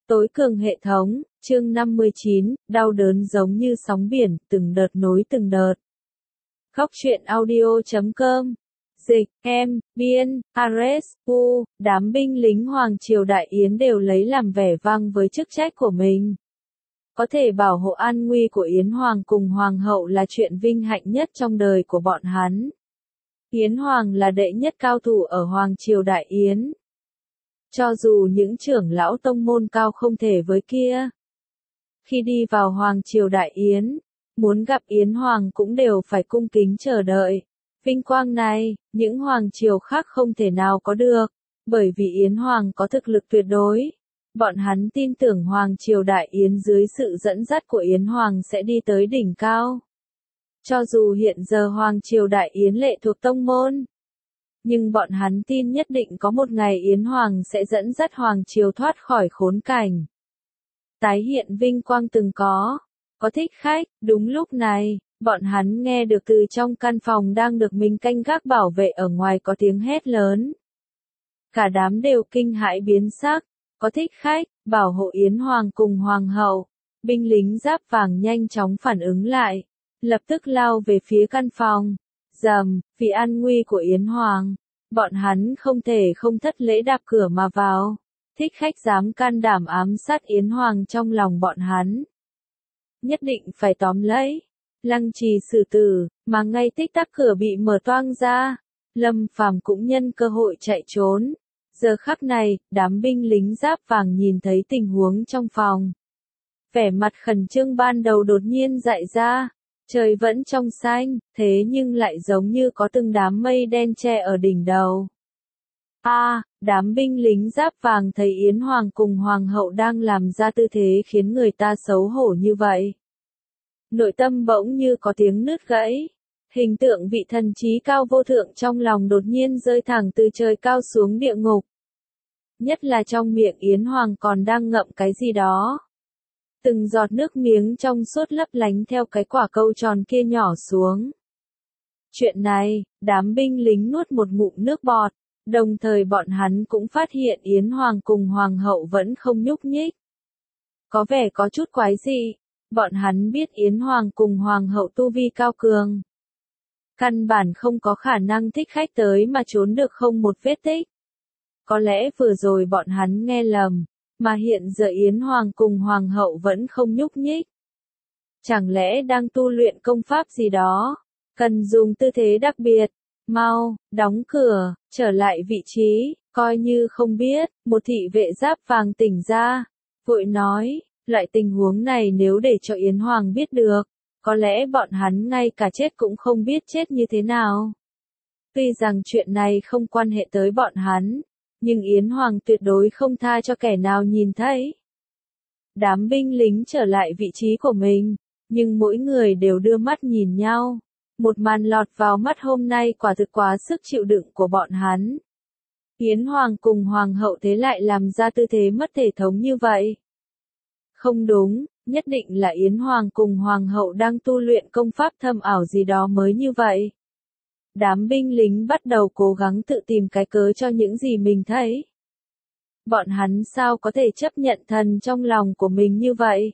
Tối cường hệ thống, chương 59, đau đớn giống như sóng biển, từng đợt nối từng đợt. Góc truyện audio.com. Dịch, em, Biên, Ares, U, đám binh lính Hoàng Triều Đại Yến đều lấy làm vẻ vang với chức trách của mình. Có thể bảo hộ an nguy của Yến Hoàng cùng Hoàng hậu là chuyện vinh hạnh nhất trong đời của bọn hắn. Yến Hoàng là đệ nhất cao thủ ở Hoàng Triều Đại Yến. Cho dù những trưởng lão tông môn cao không thể với kia. Khi đi vào Hoàng Triều Đại Yến, muốn gặp Yến Hoàng cũng đều phải cung kính chờ đợi. Vinh quang này, những Hoàng Triều khác không thể nào có được, bởi vì Yến Hoàng có thực lực tuyệt đối. Bọn hắn tin tưởng Hoàng Triều Đại Yến dưới sự dẫn dắt của Yến Hoàng sẽ đi tới đỉnh cao. Cho dù hiện giờ Hoàng Triều Đại Yến lệ thuộc tông môn, nhưng bọn hắn tin nhất định có một ngày Yến Hoàng sẽ dẫn dắt Hoàng Triều thoát khỏi khốn cảnh. Tái hiện vinh quang từng có thích khách, đúng lúc này, bọn hắn nghe được từ trong căn phòng đang được mình canh gác bảo vệ ở ngoài có tiếng hét lớn. Cả đám đều kinh hãi biến sắc, có thích khách, bảo hộ Yến Hoàng cùng Hoàng hậu. Binh lính giáp vàng nhanh chóng phản ứng lại, lập tức lao về phía căn phòng. Dầm, vì an nguy của Yến Hoàng, bọn hắn không thể không thất lễ đạp cửa mà vào. Thích khách dám can đảm ám sát Yến Hoàng trong lòng bọn hắn. Nhất định phải tóm lấy, lăng trì xử tử, mà ngay tích tắc cửa bị mở toang ra. Lâm Phàm cũng nhân cơ hội chạy trốn. Giờ khắc này, đám binh lính giáp vàng nhìn thấy tình huống trong phòng. Vẻ mặt khẩn trương ban đầu đột nhiên dại ra. Trời vẫn trong xanh, thế nhưng lại giống như có từng đám mây đen che ở đỉnh đầu. Đám binh lính giáp vàng thấy Yến Hoàng cùng Hoàng hậu đang làm ra tư thế khiến người ta xấu hổ như vậy. Nội tâm bỗng như có tiếng nứt gãy. Hình tượng vị thần trí cao vô thượng trong lòng đột nhiên rơi thẳng từ trời cao xuống địa ngục. Nhất là trong miệng Yến Hoàng còn đang ngậm cái gì đó. Từng giọt nước miếng trong suốt lấp lánh theo cái quả câu tròn kia nhỏ xuống. Chuyện này, đám binh lính nuốt một ngụm nước bọt, đồng thời bọn hắn cũng phát hiện Yến Hoàng cùng Hoàng hậu vẫn không nhúc nhích. Có vẻ có chút quái dị, bọn hắn biết Yến Hoàng cùng Hoàng hậu tu vi cao cường. Căn bản không có khả năng thích khách tới mà trốn được không một vết tích. Có lẽ vừa rồi bọn hắn nghe lầm. Mà hiện giờ Yến Hoàng cùng Hoàng hậu vẫn không nhúc nhích. Chẳng lẽ đang tu luyện công pháp gì đó, cần dùng tư thế đặc biệt. Mau, đóng cửa, trở lại vị trí, coi như không biết. Một thị vệ giáp vàng tỉnh ra, vội nói, loại tình huống này nếu để cho Yến Hoàng biết được, có lẽ bọn hắn ngay cả chết cũng không biết chết như thế nào. Tuy rằng chuyện này không quan hệ tới bọn hắn, nhưng Yến Hoàng tuyệt đối không tha cho kẻ nào nhìn thấy. Đám binh lính trở lại vị trí của mình, nhưng mỗi người đều đưa mắt nhìn nhau. Một màn lọt vào mắt hôm nay quả thực quá sức chịu đựng của bọn hắn. Yến Hoàng cùng Hoàng hậu thế lại làm ra tư thế mất thể thống như vậy. Không đúng, nhất định là Yến Hoàng cùng Hoàng hậu đang tu luyện công pháp thâm ảo gì đó mới như vậy. Đám binh lính bắt đầu cố gắng tự tìm cái cớ cho những gì mình thấy. Bọn hắn sao có thể chấp nhận thần trong lòng của mình như vậy?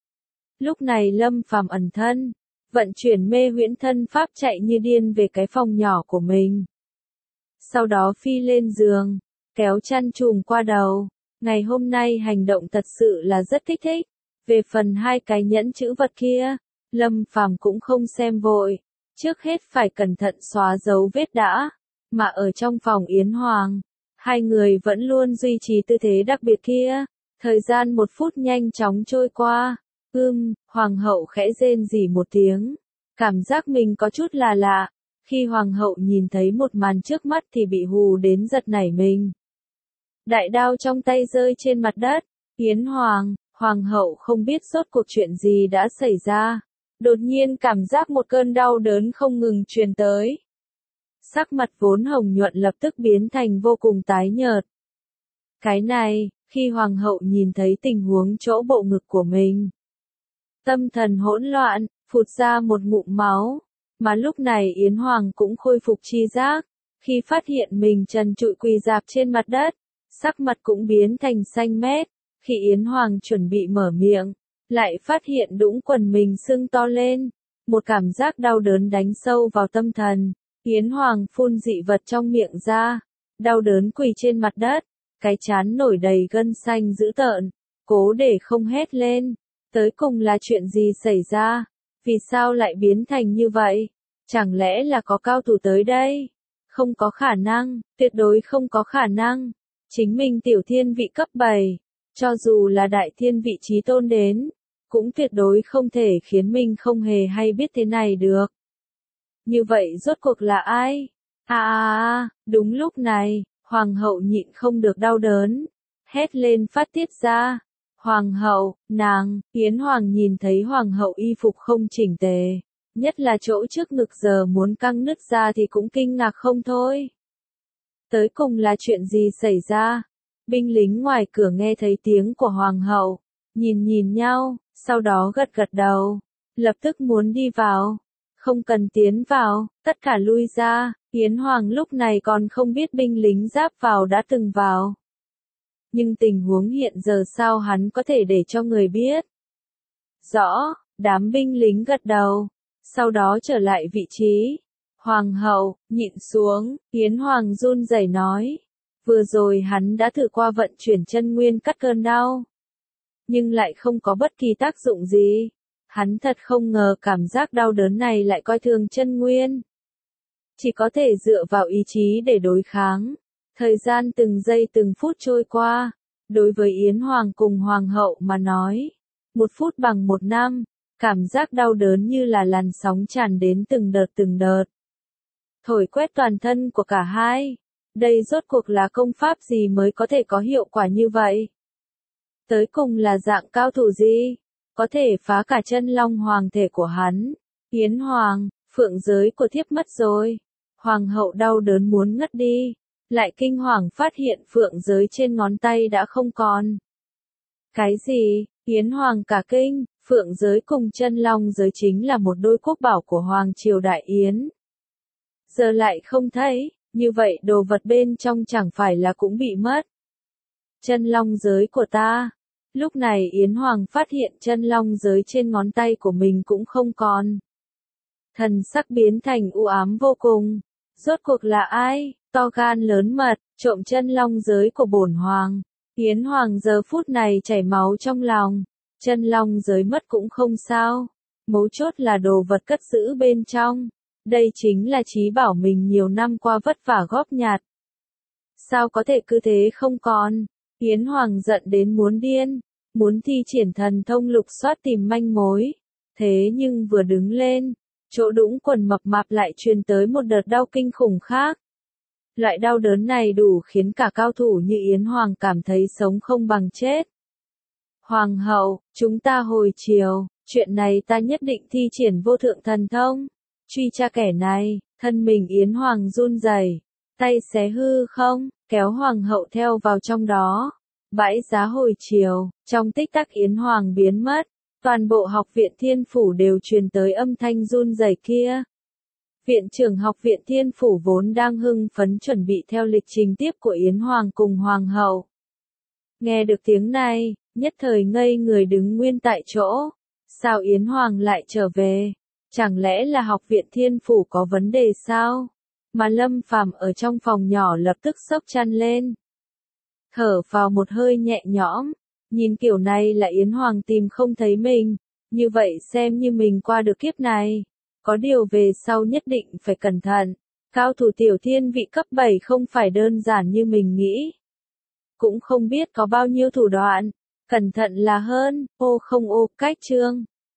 Lúc này Lâm Phàm ẩn thân, vận chuyển mê huyễn thân pháp chạy như điên về cái phòng nhỏ của mình. Sau đó phi lên giường, kéo chăn trùm qua đầu. Ngày hôm nay hành động thật sự là rất kích thích. Về phần hai cái nhẫn chữ vật kia, Lâm Phàm cũng không xem vội. Trước hết phải cẩn thận xóa dấu vết đã, mà ở trong phòng Yến Hoàng, hai người vẫn luôn duy trì tư thế đặc biệt kia. Thời gian 1 phút nhanh chóng trôi qua, Hoàng hậu khẽ rên rỉ một tiếng, cảm giác mình có chút là lạ. Khi Hoàng hậu nhìn thấy một màn trước mắt thì bị hù đến giật nảy mình. Đại đao trong tay rơi trên mặt đất, Yến Hoàng, Hoàng hậu không biết rốt cuộc chuyện gì đã xảy ra. Đột nhiên cảm giác một cơn đau đớn không ngừng truyền tới. Sắc mặt vốn hồng nhuận lập tức biến thành vô cùng tái nhợt. Cái này, khi Hoàng hậu nhìn thấy tình huống chỗ bộ ngực của mình. Tâm thần hỗn loạn, phụt ra một ngụm máu. Mà lúc này Yến Hoàng cũng khôi phục tri giác. Khi phát hiện mình trần trụi quỳ rạp trên mặt đất, sắc mặt cũng biến thành xanh mét. Khi Yến Hoàng chuẩn bị mở miệng, lại phát hiện đũng quần mình sưng to lên. Một cảm giác đau đớn đánh sâu vào tâm thần. Yến Hoàng phun dị vật trong miệng ra. Đau đớn quỳ trên mặt đất. Cái trán nổi đầy gân xanh dữ tợn. Cố để không hét lên. Tới cùng là chuyện gì xảy ra? Vì sao lại biến thành như vậy? Chẳng lẽ là có cao thủ tới đây? Không có khả năng, tuyệt đối không có khả năng. Chính mình tiểu thiên vị cấp 7, cho dù là đại thiên vị chí tôn đến, cũng tuyệt đối không thể khiến mình không hề hay biết thế này được. Như vậy rốt cuộc là ai? Đúng lúc này, hoàng hậu nhịn không được đau đớn, hét lên phát tiết ra. Hoàng hậu, nàng, Yến Hoàng nhìn thấy hoàng hậu y phục không chỉnh tề, nhất là chỗ trước ngực giờ muốn căng nứt ra thì cũng kinh ngạc không thôi. Tới cùng là chuyện gì xảy ra? Binh lính ngoài cửa nghe thấy tiếng của hoàng hậu, nhìn nhau, sau đó gật gật đầu, lập tức muốn đi vào. Không cần tiến vào, tất cả lui ra. Yến Hoàng lúc này còn không biết binh lính giáp vào đã từng vào. Nhưng tình huống hiện giờ sao hắn có thể để cho người biết? Rõ, đám binh lính gật đầu, sau đó trở lại vị trí. Hoàng hậu, nhịn xuống, Yến Hoàng run rẩy nói. Vừa rồi hắn đã thử qua vận chuyển chân nguyên cắt cơn đau. Nhưng lại không có bất kỳ tác dụng gì. Hắn thật không ngờ cảm giác đau đớn này lại coi thường chân nguyên. Chỉ có thể dựa vào ý chí để đối kháng. Thời gian từng giây từng phút trôi qua. Đối với Yến Hoàng cùng Hoàng hậu mà nói. 1 phút bằng 1 năm. Cảm giác đau đớn như là làn sóng tràn đến từng đợt. Thổi quét toàn thân của cả hai. Đây rốt cuộc là công pháp gì mới có thể có hiệu quả như vậy? Tới cùng là dạng cao thủ gì? Có thể phá cả chân long hoàng thể của hắn. Yến Hoàng, phượng giới của thiếp mất rồi. Hoàng hậu đau đớn muốn ngất đi. Lại kinh hoàng phát hiện phượng giới trên ngón tay đã không còn. Cái gì? Yến Hoàng cả kinh, phượng giới cùng chân long giới chính là một đôi quốc bảo của Hoàng triều Đại Yến. Giờ lại không thấy, như vậy đồ vật bên trong chẳng phải là cũng bị mất. Chân long giới của ta. Lúc này Yến Hoàng phát hiện chân long giới trên ngón tay của mình cũng không còn. Thần sắc biến thành u ám vô cùng. Rốt cuộc là ai? To gan lớn mật, trộm chân long giới của bổn hoàng. Yến Hoàng giờ phút này chảy máu trong lòng. Chân long giới mất cũng không sao. Mấu chốt là đồ vật cất giữ bên trong. Đây chính là trí bảo mình nhiều năm qua vất vả góp nhặt. Sao có thể cứ thế không còn? Yến Hoàng giận đến muốn điên. Muốn thi triển thần thông lục soát tìm manh mối. Thế nhưng vừa đứng lên, chỗ đũng quần mập mạp lại truyền tới một đợt đau kinh khủng khác. Loại đau đớn này đủ khiến cả cao thủ như Yến Hoàng cảm thấy sống không bằng chết. Hoàng hậu, chúng ta hồi chiều, chuyện này ta nhất định thi triển vô thượng thần thông. Truy tra kẻ này, thân mình Yến Hoàng run rẩy, tay xé hư không, kéo Hoàng hậu theo vào trong đó. Bãi giá hồi chiều, trong tích tắc Yến Hoàng biến mất, toàn bộ học viện Thiên Phủ đều truyền tới âm thanh run rẩy kia. Viện trưởng học viện Thiên Phủ vốn đang hưng phấn chuẩn bị theo lịch trình tiếp của Yến Hoàng cùng Hoàng hậu. Nghe được tiếng này, nhất thời ngây người đứng nguyên tại chỗ. Sao Yến Hoàng lại trở về? Chẳng lẽ là học viện Thiên Phủ có vấn đề sao? Mà Lâm Phàm ở trong phòng nhỏ lập tức sốc chăn lên. Thở vào một hơi nhẹ nhõm, nhìn kiểu này là Yến Hoàng tìm không thấy mình, như vậy xem như mình qua được kiếp này. Có điều về sau nhất định phải cẩn thận, cao thủ tiểu thiên vị cấp 7 không phải đơn giản như mình nghĩ. Cũng không biết có bao nhiêu thủ đoạn, cẩn thận là hơn, ô không ô, cách chương.